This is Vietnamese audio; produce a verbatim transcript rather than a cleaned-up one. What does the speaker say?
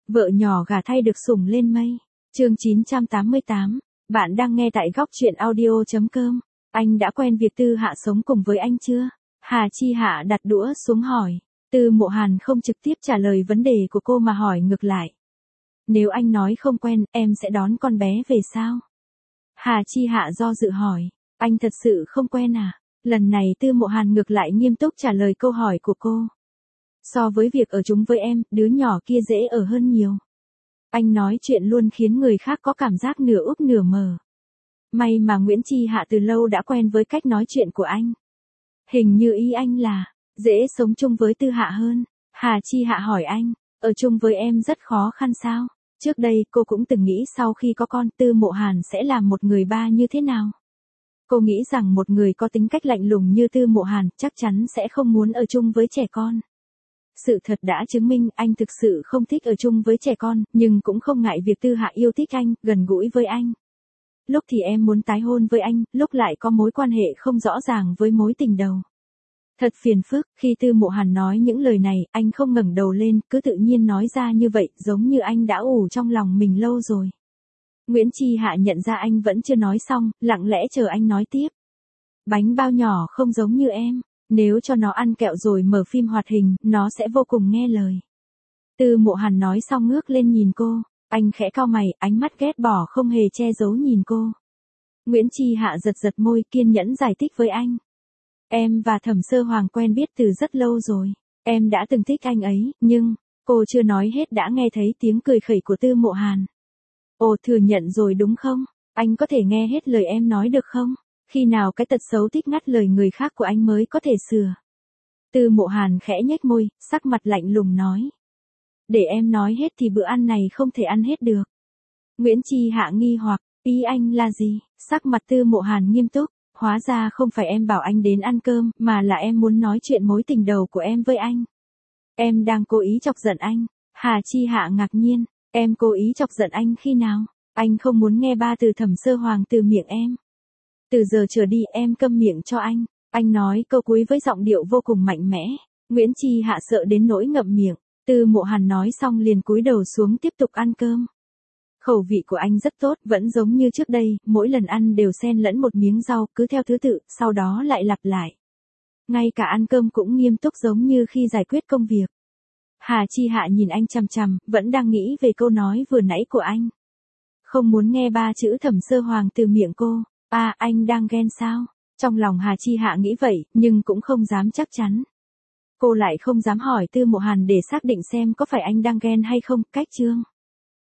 Vợ nhỏ gả thay được sủng lên mây. Chương chín trăm tám mươi tám. Bạn đang nghe tại góc truyện audio chấm com. Anh đã quen việc Tư Hạ sống cùng với anh chưa? Hà Chi Hạ đặt đũa xuống hỏi. Tư Mộ Hàn không trực tiếp trả lời vấn đề của cô mà hỏi ngược lại. Nếu anh nói không quen, em sẽ đón con bé về sao? Hà Chi Hạ do dự hỏi. Anh thật sự không quen à? Lần này Tư Mộ Hàn ngược lại nghiêm túc trả lời câu hỏi của cô. So với việc ở chung với em, đứa nhỏ kia dễ ở hơn nhiều. Anh nói chuyện luôn khiến người khác có cảm giác nửa úp nửa mờ. May mà Nguyễn Chi Hạ từ lâu đã quen với cách nói chuyện của anh. Hình như ý anh là, dễ sống chung với Tư Hạ hơn. Hà Chi Hạ hỏi anh, ở chung với em rất khó khăn sao? Trước đây cô cũng từng nghĩ sau khi có con Tư Mộ Hàn sẽ là một người ba như thế nào? Cô nghĩ rằng một người có tính cách lạnh lùng như Tư Mộ Hàn chắc chắn sẽ không muốn ở chung với trẻ con. Sự thật đã chứng minh anh thực sự không thích ở chung với trẻ con, nhưng cũng không ngại việc Tư Hạ yêu thích anh, gần gũi với anh. Lúc thì em muốn tái hôn với anh, lúc lại có mối quan hệ không rõ ràng với mối tình đầu. Thật phiền phức, khi Tư Mộ Hàn nói những lời này, anh không ngẩng đầu lên, cứ tự nhiên nói ra như vậy, giống như anh đã ủ trong lòng mình lâu rồi. Nguyễn Chi Hạ nhận ra anh vẫn chưa nói xong, lặng lẽ chờ anh nói tiếp. Bánh bao nhỏ không giống như em. Nếu cho nó ăn kẹo rồi mở phim hoạt hình, nó sẽ vô cùng nghe lời. Tư Mộ Hàn nói xong ngước lên nhìn cô. Anh khẽ cau mày, ánh mắt ghét bỏ không hề che giấu nhìn cô. Nguyễn Chi Hạ giật giật môi, kiên nhẫn giải thích với anh. Em và Thẩm Sơ Hoàng quen biết từ rất lâu rồi. Em đã từng thích anh ấy, nhưng, cô chưa nói hết đã nghe thấy tiếng cười khẩy của Tư Mộ Hàn. Ồ, thừa nhận rồi đúng không? Anh có thể nghe hết lời em nói được không? Khi nào cái tật xấu thích ngắt lời người khác của anh mới có thể sửa? Tư Mộ Hàn khẽ nhếch môi, sắc mặt lạnh lùng nói. Để em nói hết thì bữa ăn này không thể ăn hết được. Nguyễn Chi Hạ nghi hoặc, ý anh là gì? Sắc mặt Tư Mộ Hàn nghiêm túc, hóa ra không phải em bảo anh đến ăn cơm, mà là em muốn nói chuyện mối tình đầu của em với anh. Em đang cố ý chọc giận anh. Hà Chi Hạ ngạc nhiên, em cố ý chọc giận anh khi nào? Anh không muốn nghe ba từ Thẩm Sơ Hoàng từ miệng em. Từ giờ trở đi em câm miệng cho anh. Anh nói câu cuối với giọng điệu vô cùng mạnh mẽ. Nguyễn Chi Hạ sợ đến nỗi ngậm miệng. Tư Mộ Hàn nói xong liền cúi đầu xuống tiếp tục ăn cơm. Khẩu vị của anh rất tốt, vẫn giống như trước đây, mỗi lần ăn đều xen lẫn một miếng rau, cứ theo thứ tự, sau đó lại lặp lại. Ngay cả ăn cơm cũng nghiêm túc giống như khi giải quyết công việc. Hà Chi Hạ nhìn anh chằm chằm, vẫn đang nghĩ về câu nói vừa nãy của anh. Không muốn nghe ba chữ Thẩm Sơ Hoàng từ miệng cô. À, anh đang ghen sao? Trong lòng Hà Chi Hạ nghĩ vậy, nhưng cũng không dám chắc chắn. Cô lại không dám hỏi Tư Mộ Hàn để xác định xem có phải anh đang ghen hay không, cách chương.